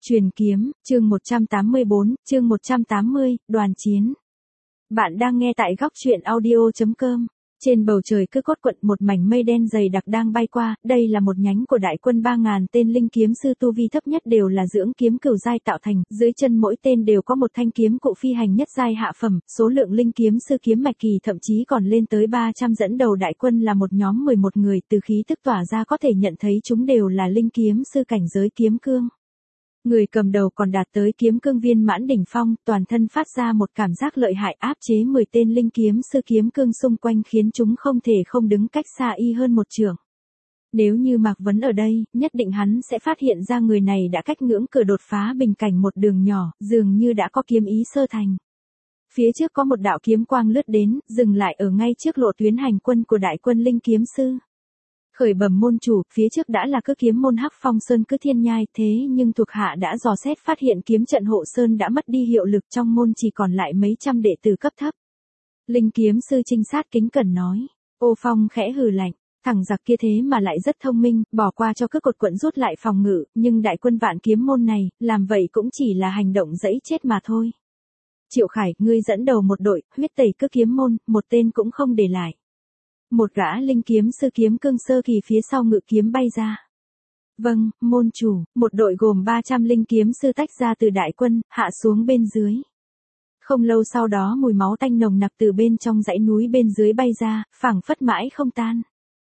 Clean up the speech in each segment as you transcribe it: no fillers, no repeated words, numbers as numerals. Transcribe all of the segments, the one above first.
Truyền kiếm, chương 184, chương 180, đoàn chiến. Bạn đang nghe tại góc truyện audio.com. Trên bầu trời cứ cốt quận một mảnh mây đen dày đặc đang bay qua, đây là một nhánh của đại quân 3.000 tên linh kiếm sư tu vi thấp nhất đều là dưỡng kiếm cửu giai tạo thành, dưới chân mỗi tên đều có một thanh kiếm cụ phi hành nhất giai hạ phẩm, số lượng linh kiếm sư kiếm mạch kỳ thậm chí còn lên tới 300 dẫn đầu đại quân là một nhóm 11 người, từ khí tức tỏa ra có thể nhận thấy chúng đều là linh kiếm sư cảnh giới kiếm cương. Người cầm đầu còn đạt tới kiếm cương viên mãn đỉnh phong, toàn thân phát ra một cảm giác lợi hại áp chế 10 tên linh kiếm sư kiếm cương xung quanh khiến chúng không thể không đứng cách xa y hơn một trượng. Nếu như Mạc Vấn ở đây, nhất định hắn sẽ phát hiện ra người này đã cách ngưỡng cửa đột phá bình cảnh một đường nhỏ, dường như đã có kiếm ý sơ thành. Phía trước có một đạo kiếm quang lướt đến, dừng lại ở ngay trước lộ tuyến hành quân của đại quân linh kiếm sư. Khởi bẩm môn chủ, phía trước đã là cứ kiếm môn Hắc Phong Sơn cứ thiên nhai, thế nhưng thuộc hạ đã dò xét phát hiện kiếm trận hộ sơn đã mất đi hiệu lực, trong môn chỉ còn lại mấy trăm đệ tử cấp thấp. Linh kiếm sư trinh sát kính cẩn nói. Ô Phong khẽ hừ lạnh, thằng giặc kia thế mà lại rất thông minh, bỏ qua cho cứ cột quận rút lại phòng ngự, nhưng đại quân Vạn Kiếm môn này, làm vậy cũng chỉ là hành động dẫy chết mà thôi. Triệu Khải, ngươi dẫn đầu một đội, huyết tẩy cứ kiếm môn, một tên cũng không để lại. Một gã linh kiếm sư kiếm cương sơ kỳ phía sau ngự kiếm bay ra. Vâng, môn chủ, một đội gồm 300 linh kiếm sư tách ra từ đại quân, hạ xuống bên dưới. Không lâu sau đó mùi máu tanh nồng nặc từ bên trong dãy núi bên dưới bay ra, phảng phất mãi không tan.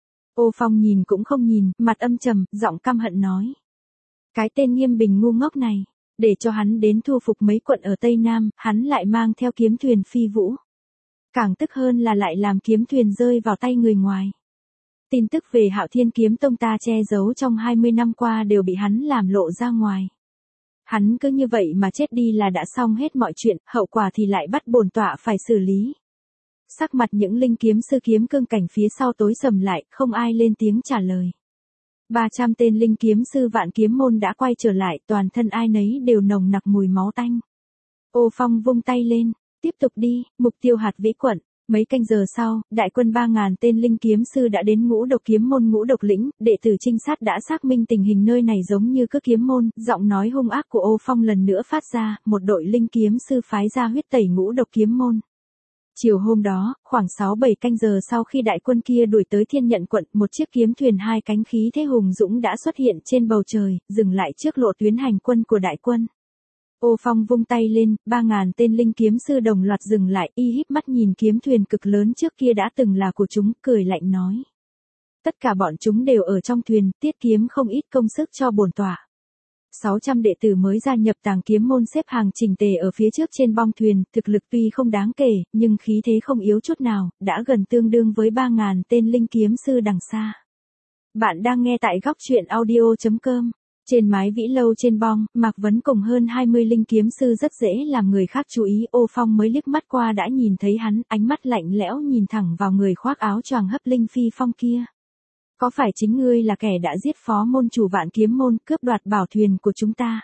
Ô Phong nhìn cũng không nhìn, mặt âm trầm, giọng căm hận nói. Cái tên Nghiêm Bình ngu ngốc này, để cho hắn đến thu phục mấy quận ở Tây Nam, hắn lại mang theo kiếm thuyền phi vũ. Càng tức hơn là lại làm kiếm thuyền rơi vào tay người ngoài. Tin tức về Hạo Thiên Kiếm Tông ta che giấu trong 20 năm qua đều bị hắn làm lộ ra ngoài. Hắn cứ như vậy mà chết đi là đã xong hết mọi chuyện, hậu quả thì lại bắt bổn tọa phải xử lý. Sắc mặt những linh kiếm sư kiếm cương cảnh phía sau tối sầm lại, không ai lên tiếng trả lời. 300 tên linh kiếm sư Vạn Kiếm môn đã quay trở lại, toàn thân ai nấy đều nồng nặc mùi máu tanh. Ô Phong vung tay lên. Tiếp tục đi, mục tiêu Hạt Vĩ quận. Mấy canh giờ sau, đại quân 3.000 tên linh kiếm sư đã đến Ngũ Độc Kiếm môn Ngũ Độc lĩnh, đệ tử trinh sát đã xác minh tình hình nơi này giống như cứ kiếm môn, giọng nói hung ác của Ô Phong lần nữa phát ra, một đội linh kiếm sư phái ra huyết tẩy Ngũ Độc Kiếm môn. Chiều hôm đó, khoảng 6-7 canh giờ sau khi đại quân kia đuổi tới Thiên Nhận quận, một chiếc kiếm thuyền hai cánh khí thế hùng dũng đã xuất hiện trên bầu trời, dừng lại trước lộ tuyến hành quân của đại quân. Ô Phong vung tay lên, 3.000 tên linh kiếm sư đồng loạt dừng lại, y híp mắt nhìn kiếm thuyền cực lớn trước kia đã từng là của chúng, cười lạnh nói. Tất cả bọn chúng đều ở trong thuyền, tiết kiếm không ít công sức cho bổn tọa. 600 đệ tử mới gia nhập Tàng Kiếm môn xếp hàng chỉnh tề ở phía trước trên bong thuyền, thực lực tuy không đáng kể, nhưng khí thế không yếu chút nào, đã gần tương đương với 3.000 tên linh kiếm sư đằng xa. Bạn đang nghe tại góc truyện audio.com. Trên mái vĩ lâu trên bong, Mạc Vấn cùng hơn 20 linh kiếm sư rất dễ làm người khác chú ý. Ô Phong mới liếc mắt qua đã nhìn thấy hắn, ánh mắt lạnh lẽo nhìn thẳng vào người khoác áo choàng hấp linh phi phong kia. Có phải chính ngươi là kẻ đã giết phó môn chủ Vạn Kiếm môn, cướp đoạt bảo thuyền của chúng ta?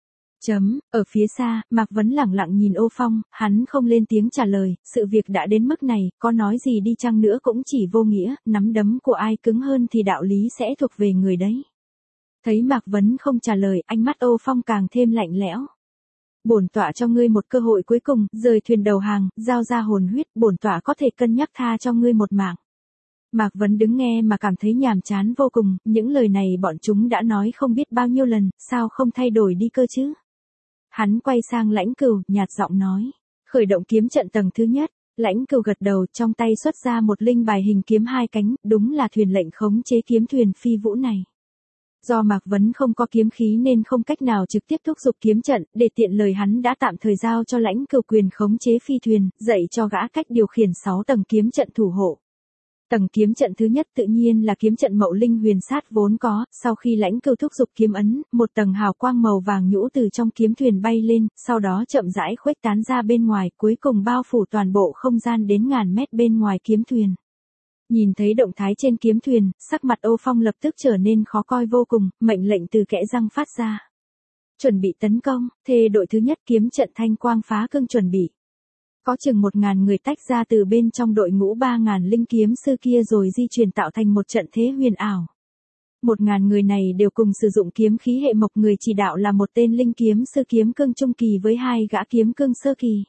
Ở phía xa, Mạc Vấn lẳng lặng nhìn Ô Phong, hắn không lên tiếng trả lời, sự việc đã đến mức này, có nói gì đi chăng nữa cũng chỉ vô nghĩa, nắm đấm của ai cứng hơn thì đạo lý sẽ thuộc về người đấy. Thấy Mạc Vấn không trả lời, ánh mắt Ô Phong càng thêm lạnh lẽo. Bổn tọa cho ngươi một cơ hội cuối cùng, rời thuyền đầu hàng, giao ra hồn huyết, bổn tọa có thể cân nhắc tha cho ngươi một mạng. Mạc Vấn đứng nghe mà cảm thấy nhàm chán vô cùng, những lời này bọn chúng đã nói không biết bao nhiêu lần, sao không thay đổi đi cơ chứ? Hắn quay sang Lãnh Cửu, nhạt giọng nói, khởi động kiếm trận tầng thứ nhất. Lãnh Cửu gật đầu, trong tay xuất ra một linh bài hình kiếm hai cánh, đúng là thuyền lệnh khống chế kiếm thuyền phi vũ này. Do Mạc Vấn không có kiếm khí nên không cách nào trực tiếp thúc giục kiếm trận, để tiện lời hắn đã tạm thời giao cho Lãnh Cửu quyền khống chế phi thuyền, dạy cho gã cách điều khiển 6 tầng kiếm trận thủ hộ. Tầng kiếm trận thứ nhất tự nhiên là kiếm trận Mậu Linh Huyền Sát vốn có, sau khi Lãnh Cửu thúc giục kiếm ấn, một tầng hào quang màu vàng nhũ từ trong kiếm thuyền bay lên, sau đó chậm rãi khuếch tán ra bên ngoài, cuối cùng bao phủ toàn bộ không gian đến ngàn mét bên ngoài kiếm thuyền. Nhìn thấy động thái trên kiếm thuyền, sắc mặt Ô Phong lập tức trở nên khó coi vô cùng, mệnh lệnh từ kẽ răng phát ra. Chuẩn bị tấn công, thê đội thứ nhất kiếm trận Thanh Quang Phá Cương chuẩn bị. Có chừng 1.000 người tách ra từ bên trong đội ngũ 3.000 linh kiếm sư kia rồi di chuyển tạo thành một trận thế huyền ảo. 1.000 người này đều cùng sử dụng kiếm khí hệ mộc, người chỉ đạo là một tên linh kiếm sư kiếm cương trung kỳ với 2 gã kiếm cương sơ kỳ.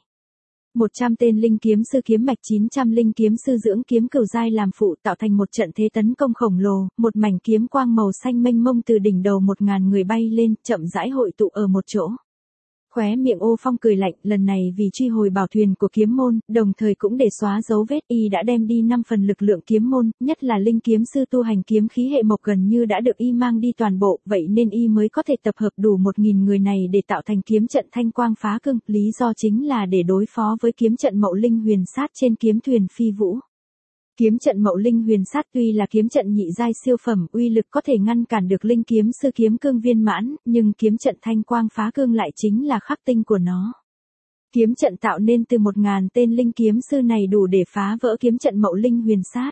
100 tên linh kiếm sư kiếm mạch, 900 linh kiếm sư dưỡng kiếm cửu giai làm phụ, tạo thành một trận thế tấn công khổng lồ, một mảnh kiếm quang màu xanh mênh mông từ đỉnh đầu 1.000 người bay lên, chậm rãi hội tụ ở một chỗ. Khóe miệng Ô Phong cười lạnh, lần này vì truy hồi bảo thuyền của kiếm môn, đồng thời cũng để xóa dấu vết, y đã đem đi 5 phần lực lượng kiếm môn, nhất là linh kiếm sư tu hành kiếm khí hệ mộc gần như đã được y mang đi toàn bộ, vậy nên y mới có thể tập hợp đủ 1.000 người này để tạo thành kiếm trận thanh quang phá cương, lý do chính là để đối phó với kiếm trận Mậu Linh Huyền Sát trên kiếm thuyền Phi Vũ. Kiếm trận Mậu Linh Huyền Sát tuy là kiếm trận nhị giai siêu phẩm, uy lực có thể ngăn cản được linh kiếm sư kiếm cương viên mãn, nhưng kiếm trận thanh quang phá cương lại chính là khắc tinh của nó. Kiếm trận tạo nên từ 1.000 tên linh kiếm sư này đủ để phá vỡ kiếm trận Mậu Linh Huyền Sát.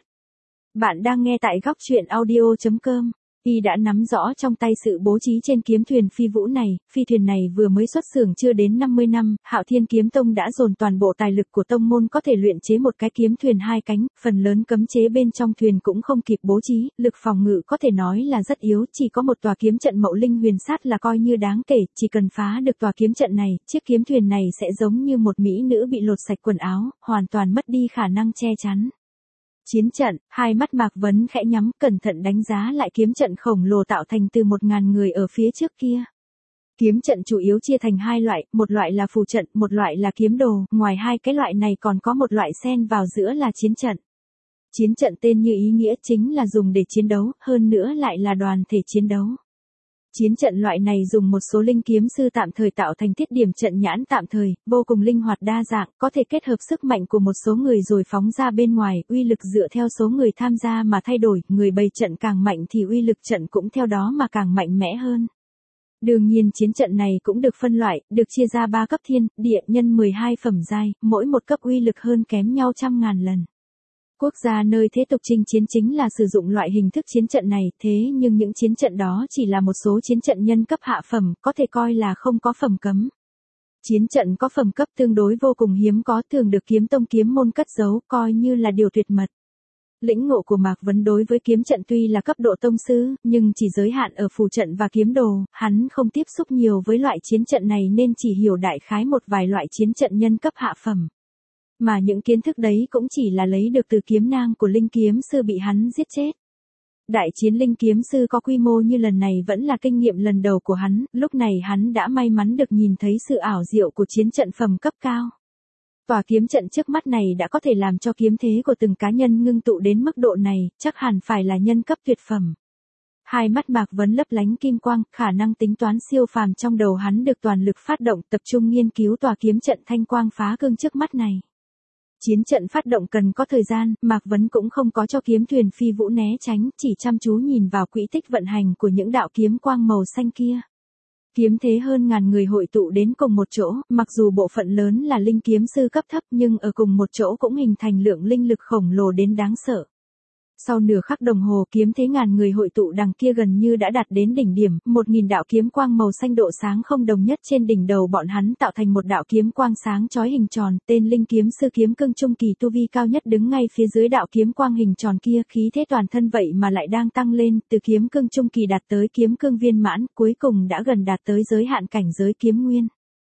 Bạn đang nghe tại góc truyện audio.com. Y đã nắm rõ trong tay sự bố trí trên kiếm thuyền Phi Vũ này, phi thuyền này vừa mới xuất xưởng chưa đến 50 năm, Hạo Thiên Kiếm Tông đã dồn toàn bộ tài lực của tông môn có thể luyện chế một cái kiếm thuyền 2 cánh, phần lớn cấm chế bên trong thuyền cũng không kịp bố trí, lực phòng ngự có thể nói là rất yếu, chỉ có một tòa kiếm trận Mậu Linh Huyền Sát là coi như đáng kể, chỉ cần phá được tòa kiếm trận này, chiếc kiếm thuyền này sẽ giống như một mỹ nữ bị lột sạch quần áo, hoàn toàn mất đi khả năng che chắn. Chiến trận, hai mắt Mạc Vấn khẽ nhắm, cẩn thận đánh giá lại kiếm trận khổng lồ tạo thành từ 1.000 người ở phía trước kia. Kiếm trận chủ yếu chia thành 2 loại, một loại là phù trận, một loại là kiếm đồ, ngoài 2 cái loại này còn có một loại xen vào giữa là chiến trận. Chiến trận tên như ý nghĩa chính là dùng để chiến đấu, hơn nữa lại là đoàn thể chiến đấu. Chiến trận loại này dùng một số linh kiếm sư tạm thời tạo thành thiết điểm trận nhãn tạm thời, vô cùng linh hoạt đa dạng, có thể kết hợp sức mạnh của một số người rồi phóng ra bên ngoài, uy lực dựa theo số người tham gia mà thay đổi, người bày trận càng mạnh thì uy lực trận cũng theo đó mà càng mạnh mẽ hơn. Đương nhiên chiến trận này cũng được phân loại, được chia ra 3 cấp thiên, địa, nhân 12 phẩm giai, mỗi một cấp uy lực hơn kém nhau trăm ngàn lần. Quốc gia nơi thế tục chinh chiến chính là sử dụng loại hình thức chiến trận này, thế nhưng những chiến trận đó chỉ là một số chiến trận nhân cấp hạ phẩm, có thể coi là không có phẩm cấm. Chiến trận có phẩm cấp tương đối vô cùng hiếm có, thường được kiếm tông kiếm môn cất giấu, coi như là điều tuyệt mật. Lĩnh ngộ của Mạc Vấn đối với kiếm trận tuy là cấp độ tông sư, nhưng chỉ giới hạn ở phù trận và kiếm đồ, hắn không tiếp xúc nhiều với loại chiến trận này nên chỉ hiểu đại khái một vài loại chiến trận nhân cấp hạ phẩm. Mà những kiến thức đấy cũng chỉ là lấy được từ kiếm nang của linh kiếm sư bị hắn giết chết. Đại chiến linh kiếm sư có quy mô như lần này vẫn là kinh nghiệm lần đầu của hắn, lúc này hắn đã may mắn được nhìn thấy sự ảo diệu của chiến trận phẩm cấp cao. Tòa kiếm trận trước mắt này đã có thể làm cho kiếm thế của từng cá nhân ngưng tụ đến mức độ này, chắc hẳn phải là nhân cấp tuyệt phẩm. Hai mắt Mạc Vấn lấp lánh kim quang, khả năng tính toán siêu phàm trong đầu hắn được toàn lực phát động, tập trung nghiên cứu tòa kiếm trận thanh quang phá cương trước mắt này. Chiến trận phát động cần có thời gian, Mạc Vấn cũng không có cho kiếm thuyền Phi Vũ né tránh, chỉ chăm chú nhìn vào quỹ tích vận hành của những đạo kiếm quang màu xanh kia. Kiếm thế hơn ngàn người hội tụ đến cùng một chỗ, mặc dù bộ phận lớn là linh kiếm sư cấp thấp nhưng ở cùng một chỗ cũng hình thành lượng linh lực khổng lồ đến đáng sợ. Sau nửa khắc đồng hồ kiếm thế ngàn người hội tụ đằng kia gần như đã đạt đến đỉnh điểm, 1.000 đạo kiếm quang màu xanh độ sáng không đồng nhất trên đỉnh đầu bọn hắn tạo thành một đạo kiếm quang sáng chói hình tròn, tên linh kiếm sư kiếm cương trung kỳ tu vi cao nhất đứng ngay phía dưới đạo kiếm quang hình tròn kia, khí thế toàn thân vậy mà lại đang tăng lên, từ kiếm cương trung kỳ đạt tới kiếm cương viên mãn, cuối cùng đã gần đạt tới giới hạn cảnh giới kiếm nguyên.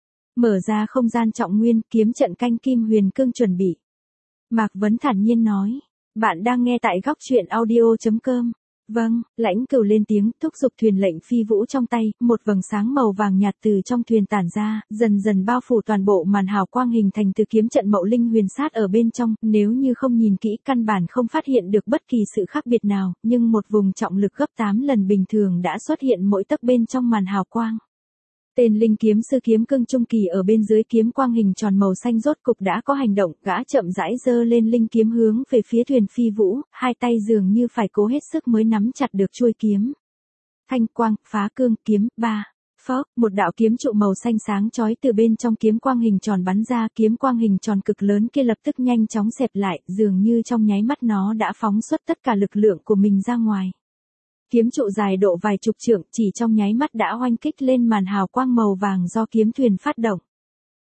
Mở ra không gian trọng nguyên, kiếm trận canh kim huyền cương chuẩn bị. Mạc Vấn thản nhiên nói. Bạn đang nghe tại góc truyện audio.com. Vâng, Lãnh Cửu lên tiếng, thúc giục thuyền lệnh Phi Vũ trong tay, một vầng sáng màu vàng nhạt từ trong thuyền tản ra, dần dần bao phủ toàn bộ màn hào quang hình thành từ kiếm trận Mậu Linh Huyền Sát ở bên trong, nếu như không nhìn kỹ căn bản không phát hiện được bất kỳ sự khác biệt nào, nhưng một vùng trọng lực gấp 8 lần bình thường đã xuất hiện mỗi tấc bên trong màn hào quang. Tên linh kiếm sư kiếm cương trung kỳ ở bên dưới kiếm quang hình tròn màu xanh rốt cục đã có hành động, gã chậm rãi giơ lên linh kiếm hướng về phía thuyền Phi Vũ, hai tay dường như phải cố hết sức mới nắm chặt được chuôi kiếm. Thanh quang, phá cương, kiếm, ba. Phốc, một đạo kiếm trụ màu xanh sáng chói từ bên trong kiếm quang hình tròn bắn ra, kiếm quang hình tròn cực lớn kia lập tức nhanh chóng xẹp lại, dường như trong nháy mắt nó đã phóng xuất tất cả lực lượng của mình ra ngoài. Kiếm trụ dài độ vài chục trượng chỉ trong nháy mắt đã oanh kích lên màn hào quang màu vàng do kiếm thuyền phát động.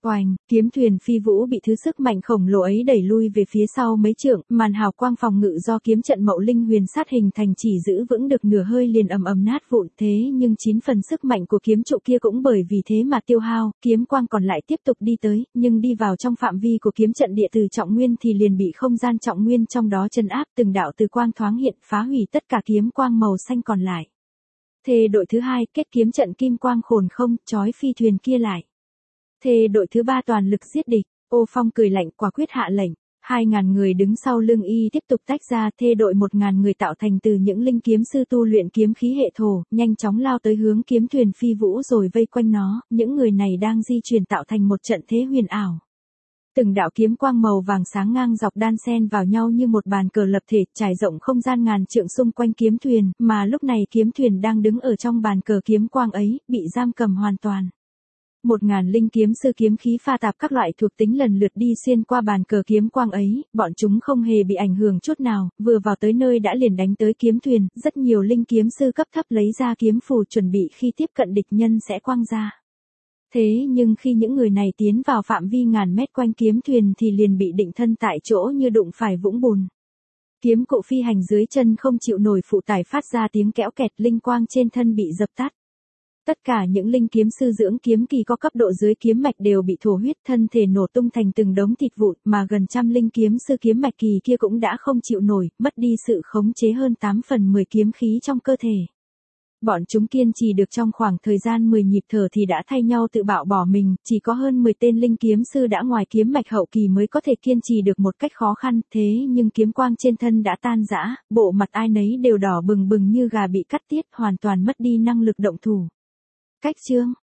Oành, kiếm thuyền phi vũ bị thứ sức mạnh khổng lồ ấy đẩy lui về phía sau mấy trượng, màn hào quang phòng ngự do kiếm trận Mậu Linh Huyền Sát hình thành chỉ giữ vững được nửa hơi liền ầm ầm nát vụn, thế nhưng 9 phần sức mạnh của kiếm trụ kia cũng bởi vì thế mà tiêu hao, kiếm quang còn lại tiếp tục đi tới, nhưng đi vào trong phạm vi của kiếm trận địa từ trọng nguyên thì liền bị không gian trọng nguyên trong đó trấn áp, từng đạo từ quang thoáng hiện phá hủy tất cả kiếm quang màu xanh còn lại. Thề đội thứ hai kết kiếm trận kim quang khổn không, trói phi thuyền kia lại. Thề đội thứ ba toàn lực giết địch, Ô Phong cười lạnh quả quyết hạ lệnh, 2.000 người đứng sau lưng y tiếp tục tách ra, thê đội 1.000 người tạo thành từ những linh kiếm sư tu luyện kiếm khí hệ thổ, nhanh chóng lao tới hướng kiếm thuyền phi vũ rồi vây quanh nó, những người này đang di chuyển tạo thành một trận thế huyền ảo. Từng đạo kiếm quang màu vàng sáng ngang dọc đan xen vào nhau như một bàn cờ lập thể, trải rộng không gian ngàn trượng xung quanh kiếm thuyền, mà lúc này kiếm thuyền đang đứng ở trong bàn cờ kiếm quang ấy, bị giam cầm hoàn toàn. 1.000 linh kiếm sư kiếm khí pha tạp các loại thuộc tính lần lượt đi xuyên qua bàn cờ kiếm quang ấy, bọn chúng không hề bị ảnh hưởng chút nào, vừa vào tới nơi đã liền đánh tới kiếm thuyền, rất nhiều linh kiếm sư cấp thấp lấy ra kiếm phù chuẩn bị khi tiếp cận địch nhân sẽ quang ra. Thế nhưng khi những người này tiến vào phạm vi ngàn mét quanh kiếm thuyền thì liền bị định thân tại chỗ như đụng phải vũng bùn. Kiếm cụ phi hành dưới chân không chịu nổi phụ tải phát ra tiếng kẽo kẹt, linh quang trên thân bị dập tắt. Tất cả những linh kiếm sư dưỡng kiếm kỳ có cấp độ dưới kiếm mạch đều bị thổ huyết, thân thể nổ tung thành từng đống thịt vụn, mà gần trăm linh kiếm sư kiếm mạch kỳ kia cũng đã không chịu nổi, mất đi sự khống chế hơn 8 phần 10 kiếm khí trong cơ thể. Bọn chúng kiên trì được trong khoảng thời gian 10 nhịp thở thì đã thay nhau tự bạo bỏ mình, chỉ có hơn 10 tên linh kiếm sư đã ngoài kiếm mạch hậu kỳ mới có thể kiên trì được một cách khó khăn, thế nhưng kiếm quang trên thân đã tan rã, bộ mặt ai nấy đều đỏ bừng bừng như gà bị cắt tiết, hoàn toàn mất đi năng lực động thủ. Cách chương